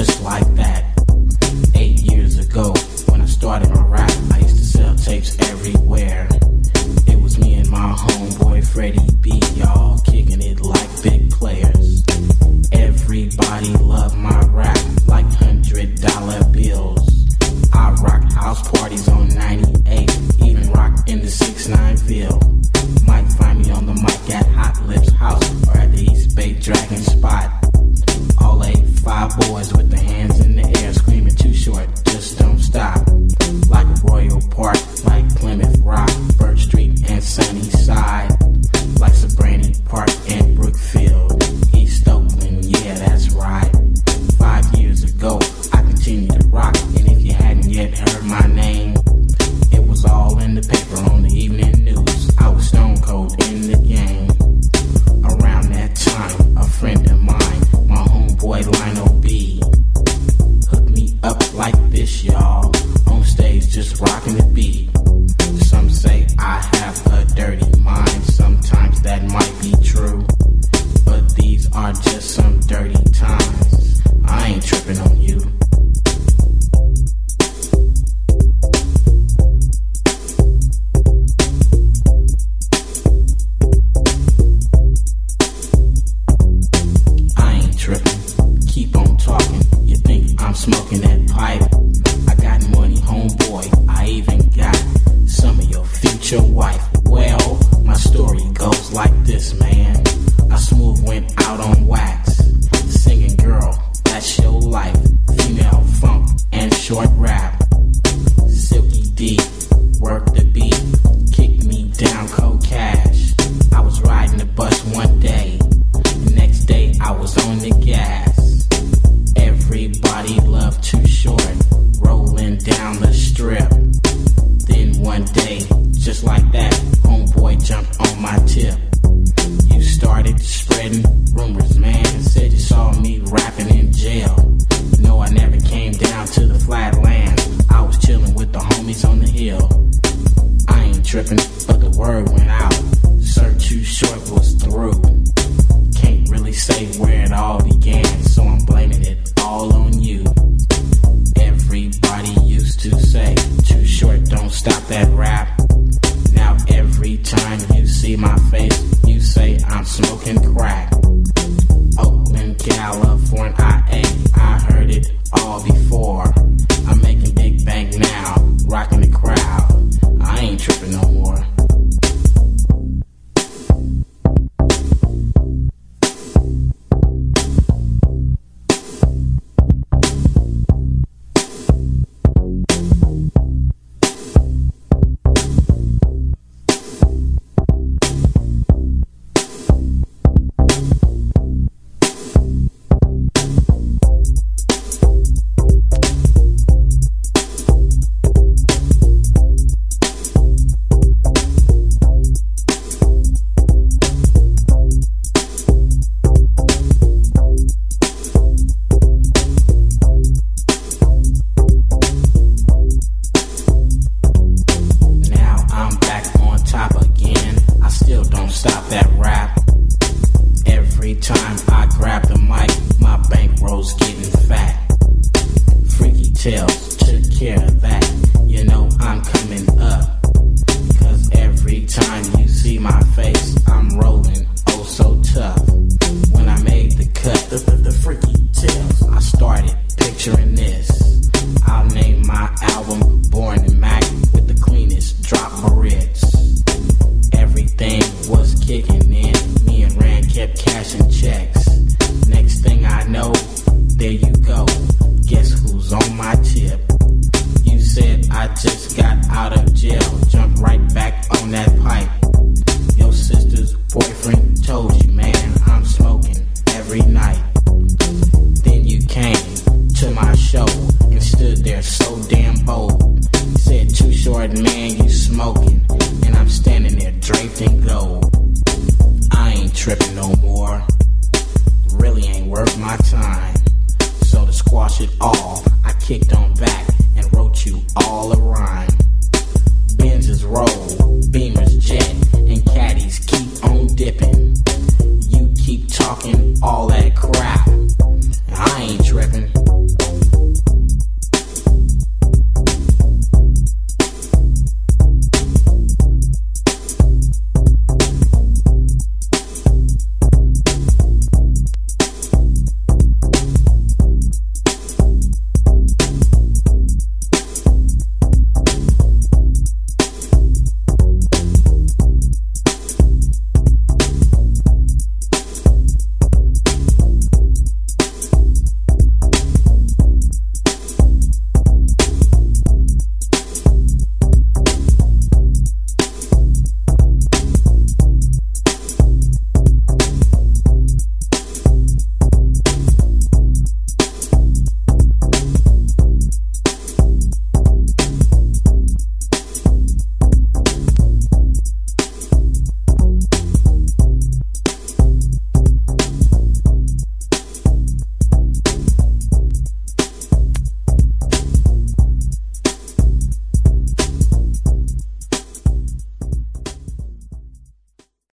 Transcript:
just like that. 8 years ago, when I started my rap, I used to sell tapes everywhere. It was me and my homeboy Freddie B, y'all kicking it like big players. Everybody loved my rap like $100 bills. I rocked house parties on 98, even rocked in the 6-9 Ville. Might find me on the mic at Hot Lips House or at the East Bay Dragon Spot. All 5 boys with their hands in the air screaming too short, just don't stop. Like Royal Park, like Plymouth Rock, Birch Street and Sunnyside. Like Sobrani Park and Brookfield, East Oakland, yeah that's right. 5 years ago, I continued to rock, and if you hadn't yet heard my name, it was all in the paper on the evening news. I was stone cold in the game. Around that time, a friend of mine, my homeboy Lionel B, hooked me up like this, y'all. On stage, just rocking the beat. Some say I have a dirty mind. Sometimes that might be true, but these are just some dirty times. I ain't tripping on you. Keep on talking, you think I'm smoking that pipe. I got money, homeboy, I even got some of your future wife. Well, my story goes like this, man. I smooth went out on wax, singing girl, that's your life. Female funk and short rap. Silky D, work the beat, kick me down cold cash. I was riding the bus one day, the next day I was on the gas. Everybody loved Too Short, rolling down the strip. Then one day, just like that, homeboy jumped on my tip. You started spreading rumors, man. Said you saw me rapping in jail. No, I never came down to the flatlands. I was chilling with the homies on the hill. I ain't tripping, but the word went out. Sir Too Short was through. Can't really say where it all began, so I'm blaming it all on you. Everybody used to say, Too Short, don't stop that rap. Now every time you see my face, you say I'm smoking crack. Oakland, California, I heard it all before. I'm making big bank now, rocking the crowd. I ain't tripping no more. It all, I kicked on back and wrote you all around.